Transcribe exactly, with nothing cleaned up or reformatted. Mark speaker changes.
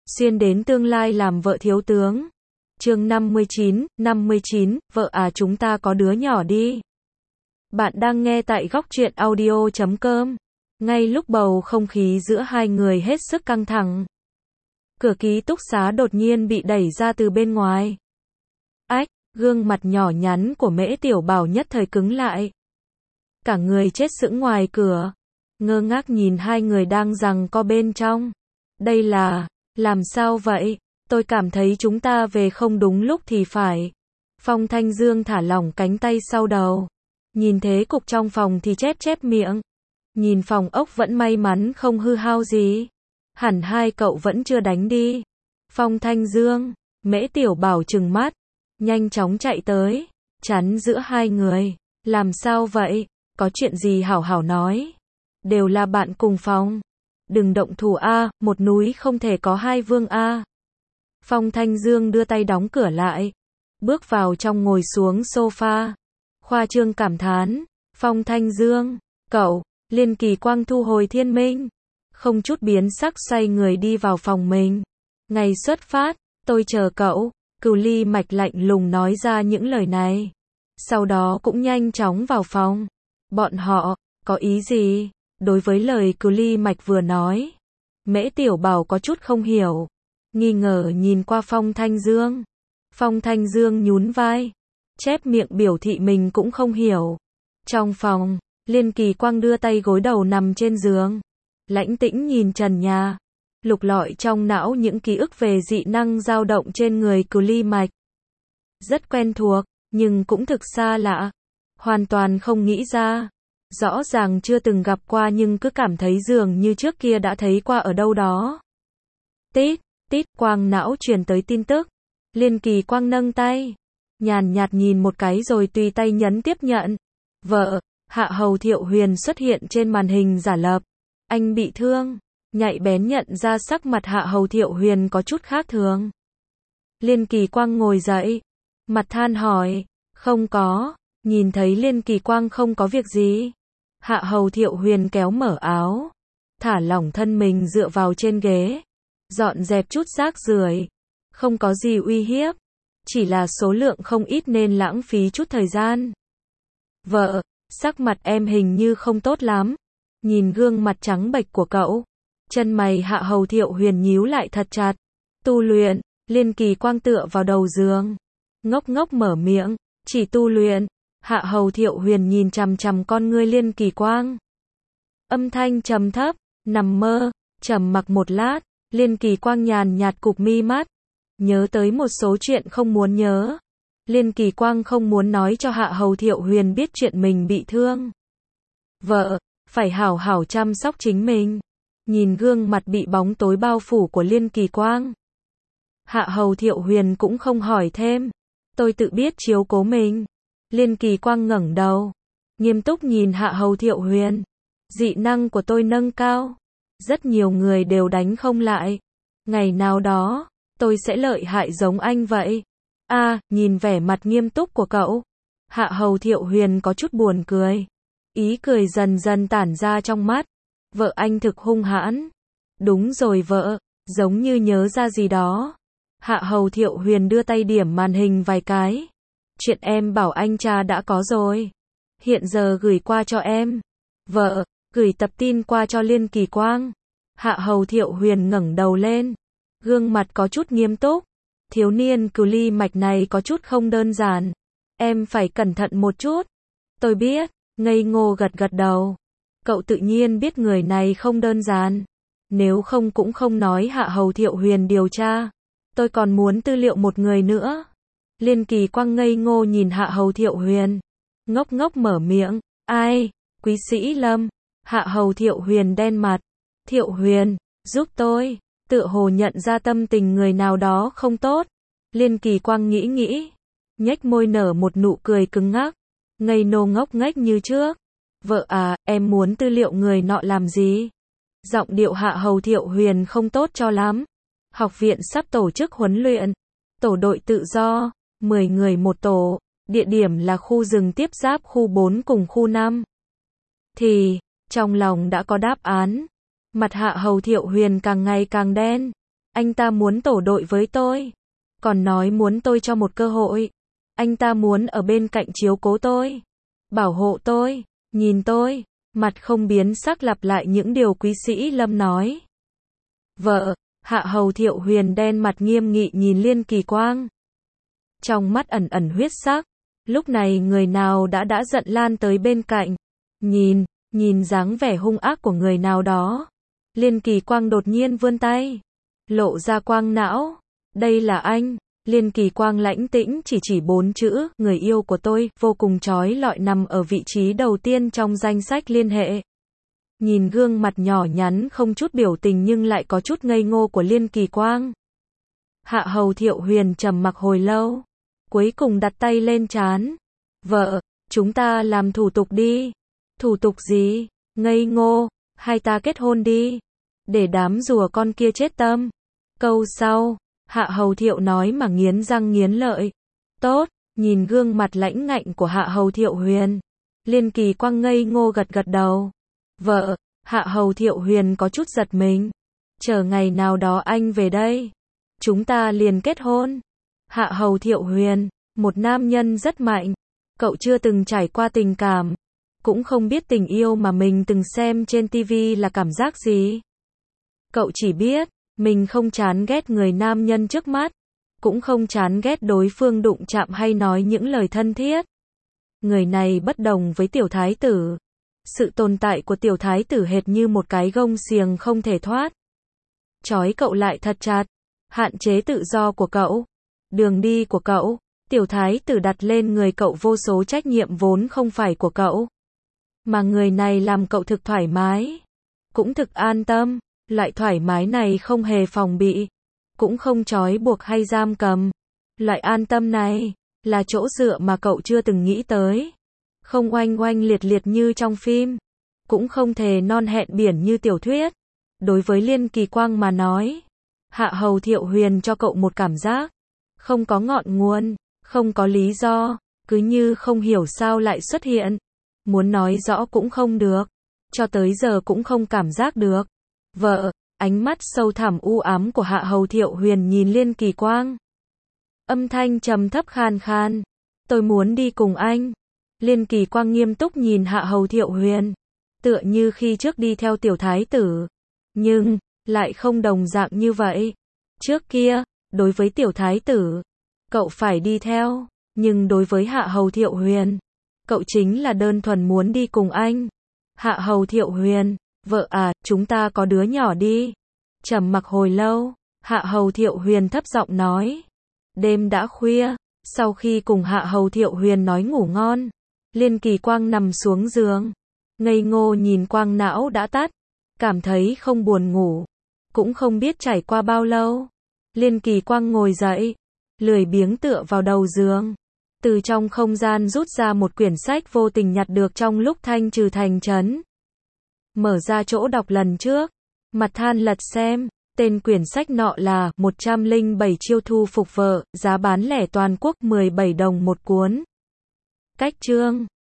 Speaker 1: xuyên đến tương lai làm vợ thiếu tướng. Chương năm mươi chín, năm mươi chín, vợ à chúng ta có đứa nhỏ đi. Bạn đang nghe tại góc truyện audio chấm com. Ngay lúc bầu không khí giữa hai người hết sức căng thẳng, cửa ký túc xá đột nhiên bị đẩy ra từ bên ngoài. Ách, gương mặt nhỏ nhắn của Mễ Tiểu Bảo nhất thời cứng lại. Cả người chết sững ngoài cửa, ngơ ngác nhìn hai người đang giằng co bên trong. Đây là, làm sao vậy? Tôi cảm thấy chúng ta về không đúng lúc thì phải. Phong Thanh Dương thả lỏng cánh tay sau đầu. Nhìn thế cục trong phòng thì chép chép miệng. Nhìn phòng ốc vẫn may mắn không hư hao gì. Hẳn hai cậu vẫn chưa đánh đi. Phong Thanh Dương, Mễ Tiểu Bảo trừng mắt, nhanh chóng chạy tới, chắn giữa hai người. Làm sao vậy? Có chuyện gì hảo hảo nói. Đều là bạn cùng phòng. Đừng động thủ a, một núi không thể có hai vương a. Phong Thanh Dương đưa tay đóng cửa lại, bước vào trong ngồi xuống sofa. Khoa trương cảm thán, Phong Thanh Dương, cậu, Liên Kỳ Quang thu hồi thiên minh, không chút biến sắc xoay người đi vào phòng mình. Ngày xuất phát, tôi chờ cậu. Cửu Ly Mạch lạnh lùng nói ra những lời này. Sau đó cũng nhanh chóng vào phòng. Bọn họ, có ý gì? Đối với lời Cửu Ly Mạch vừa nói, Mễ Tiểu Bảo có chút không hiểu, nghi ngờ nhìn qua Phong Thanh Dương. Phong Thanh Dương nhún vai, chép miệng biểu thị mình cũng không hiểu. Trong phòng, Liên Kỳ Quang đưa tay gối đầu nằm trên giường, lãnh tĩnh nhìn trần nhà, lục lọi trong não những ký ức về dị năng dao động trên người Cửu Ly Mạch. Rất quen thuộc, nhưng cũng thực xa lạ, hoàn toàn không nghĩ ra. Rõ ràng chưa từng gặp qua nhưng cứ cảm thấy dường như trước kia đã thấy qua ở đâu đó. Tít, tít, quang não truyền tới tin tức. Liên Kỳ Quang nâng tay, nhàn nhạt nhìn một cái rồi tùy tay nhấn tiếp nhận. Vợ, Hạ Hầu Thiệu Huyền xuất hiện trên màn hình giả lập. Anh bị thương. Nhạy bén nhận ra sắc mặt Hạ Hầu Thiệu Huyền có chút khác thường. Liên Kỳ Quang ngồi dậy, mặt than hỏi, không có. Nhìn thấy Liên Kỳ Quang không có việc gì, Hạ Hầu Thiệu Huyền kéo mở áo, thả lỏng thân mình dựa vào trên ghế, dọn dẹp chút rác rưởi. Không có gì uy hiếp, chỉ là số lượng không ít nên lãng phí chút thời gian. Vợ, sắc mặt em hình như không tốt lắm. Nhìn gương mặt trắng bệch của cậu, chân mày Hạ Hầu Thiệu Huyền nhíu lại thật chặt. Tu luyện. Liên Kỳ Quang tựa vào đầu giường, ngốc ngốc mở miệng, chỉ tu luyện. Hạ Hầu Thiệu Huyền nhìn chằm chằm con ngươi Liên Kỳ Quang. Âm thanh trầm thấp, nằm mơ. Trầm mặc một lát, Liên Kỳ Quang nhàn nhạt cụp mi mắt, nhớ tới một số chuyện không muốn nhớ. Liên Kỳ Quang không muốn nói cho Hạ Hầu Thiệu Huyền biết chuyện mình bị thương. Vợ, phải hảo hảo chăm sóc chính mình. Nhìn gương mặt bị bóng tối bao phủ của Liên Kỳ Quang, Hạ Hầu Thiệu Huyền cũng không hỏi thêm. Tôi tự biết chiếu cố mình. Liên Kỳ Quang ngẩng đầu, nghiêm túc nhìn Hạ Hầu Thiệu Huyền. Dị năng của tôi nâng cao, rất nhiều người đều đánh không lại. Ngày nào đó, tôi sẽ lợi hại giống anh vậy. A, à, nhìn vẻ mặt nghiêm túc của cậu, Hạ Hầu Thiệu Huyền có chút buồn cười. Ý cười dần dần tản ra trong mắt. Vợ anh thực hung hãn. Đúng rồi vợ, giống như nhớ ra gì đó. Hạ Hầu Thiệu Huyền đưa tay điểm màn hình vài cái. Chuyện em bảo anh cha đã có rồi. Hiện giờ gửi qua cho em. Vợ, gửi tập tin qua cho Liên Kỳ Quang. Hạ Hầu Thiệu Huyền ngẩng đầu lên, gương mặt có chút nghiêm túc. Thiếu niên Cửu Ly Mạch này có chút không đơn giản. Em phải cẩn thận một chút. Tôi biết, ngây ngô gật gật đầu. Cậu tự nhiên biết người này không đơn giản. Nếu không cũng không nói Hạ Hầu Thiệu Huyền điều tra. Tôi còn muốn tư liệu một người nữa. Liên Kỳ Quang ngây ngô nhìn Hạ Hầu Thiệu Huyền, ngốc ngốc mở miệng, ai, Quý Sĩ Lâm. Hạ Hầu Thiệu Huyền đen mặt. Thiệu Huyền, giúp tôi. Tựa hồ nhận ra tâm tình người nào đó không tốt. Liên Kỳ Quang nghĩ nghĩ, nhếch môi nở một nụ cười cứng ngắc, ngây nô ngốc nghếch như trước. Vợ à, em muốn tư liệu người nọ làm gì? Giọng điệu Hạ Hầu Thiệu Huyền không tốt cho lắm. Học viện sắp tổ chức huấn luyện. Tổ đội tự do, mười người một tổ. Địa điểm là khu rừng tiếp giáp khu bốn cùng khu năm. Thì, trong lòng đã có đáp án. Mặt Hạ Hầu Thiệu Huyền càng ngày càng đen. Anh ta muốn tổ đội với tôi. Còn nói muốn tôi cho một cơ hội. Anh ta muốn ở bên cạnh chiếu cố tôi. Bảo hộ tôi. Nhìn tôi. Mặt không biến sắc lặp lại những điều Quý Sĩ Lâm nói. Vợ, Hạ Hầu Thiệu Huyền đen mặt nghiêm nghị nhìn Liên Kỳ Quang. Trong mắt ẩn ẩn huyết sắc. Lúc này người nào đã đã giận lan tới bên cạnh. Nhìn, nhìn dáng vẻ hung ác của người nào đó. Liên Kỳ Quang đột nhiên vươn tay. Lộ ra quang não. Đây là anh. Liên Kỳ Quang lãnh tĩnh chỉ chỉ bốn chữ, người yêu của tôi, vô cùng chói lọi nằm ở vị trí đầu tiên trong danh sách liên hệ. Nhìn gương mặt nhỏ nhắn không chút biểu tình nhưng lại có chút ngây ngô của Liên Kỳ Quang. Hạ Hầu Thiệu Huyền trầm mặc hồi lâu. Cuối cùng đặt tay lên trán. Vợ, chúng ta làm thủ tục đi. Thủ tục gì? Ngây ngô, hai ta kết hôn đi. Để đám rùa con kia chết tâm. Câu sau, Hạ Hầu Thiệu nói mà nghiến răng nghiến lợi. Tốt, nhìn gương mặt lãnh ngạnh của Hạ Hầu Thiệu Huyền. Liên Kỳ Quang ngây ngô gật gật đầu. Vợ, Hạ Hầu Thiệu Huyền có chút giật mình. Chờ ngày nào đó anh về đây. Chúng ta liền kết hôn. Hạ Hầu Thiệu Huyền, một nam nhân rất mạnh. Cậu chưa từng trải qua tình cảm. Cũng không biết tình yêu mà mình từng xem trên ti vi là cảm giác gì. Cậu chỉ biết, mình không chán ghét người nam nhân trước mắt. Cũng không chán ghét đối phương đụng chạm hay nói những lời thân thiết. Người này bất đồng với tiểu thái tử. Sự tồn tại của tiểu thái tử hệt như một cái gông xiềng không thể thoát. Trói cậu lại thật chặt. Hạn chế tự do của cậu. Đường đi của cậu. Tiểu thái tử đặt lên người cậu vô số trách nhiệm vốn không phải của cậu. Mà người này làm cậu thực thoải mái. Cũng thực an tâm. Loại thoải mái này không hề phòng bị. Cũng không trói buộc hay giam cầm. Loại an tâm này là chỗ dựa mà cậu chưa từng nghĩ tới. Không oanh oanh liệt liệt như trong phim. Cũng không thề non hẹn biển như tiểu thuyết. Đối với Liên Kỳ Quang mà nói, Hạ Hầu Thiệu Huyền cho cậu một cảm giác. Không có ngọn nguồn, không có lý do, cứ như không hiểu sao lại xuất hiện. Muốn nói rõ cũng không được. Cho tới giờ cũng không cảm giác được. Vợ, ánh mắt sâu thẳm u ám của Hạ Hầu Thiệu Huyền nhìn Liên Kỳ Quang. Âm thanh trầm thấp khan khan. Tôi muốn đi cùng anh. Liên Kỳ Quang nghiêm túc nhìn Hạ Hầu Thiệu Huyền. Tựa như khi trước đi theo tiểu thái tử. Nhưng, lại không đồng dạng như vậy. Trước kia, đối với tiểu thái tử, cậu phải đi theo. Nhưng đối với Hạ Hầu Thiệu Huyền, cậu chính là đơn thuần muốn đi cùng anh. Hạ Hầu Thiệu Huyền, vợ à, chúng ta có đứa nhỏ đi. Trầm mặc hồi lâu, Hạ Hầu Thiệu Huyền thấp giọng nói. Đêm đã khuya, sau khi cùng Hạ Hầu Thiệu Huyền nói ngủ ngon, Liên Kỳ Quang nằm xuống giường. Ngây ngô nhìn quang não đã tắt. Cảm thấy không buồn ngủ. Cũng không biết trải qua bao lâu. Liên Kỳ Quang ngồi dậy. Lười biếng tựa vào đầu giường. Từ trong không gian rút ra một quyển sách vô tình nhặt được trong lúc thanh trừ thành trấn. Mở ra chỗ đọc lần trước. Mặt than lật xem. Tên quyển sách nọ là một trăm lẻ bảy chiêu thu phục vợ, giá bán lẻ toàn quốc mười bảy đồng một cuốn. Cách chương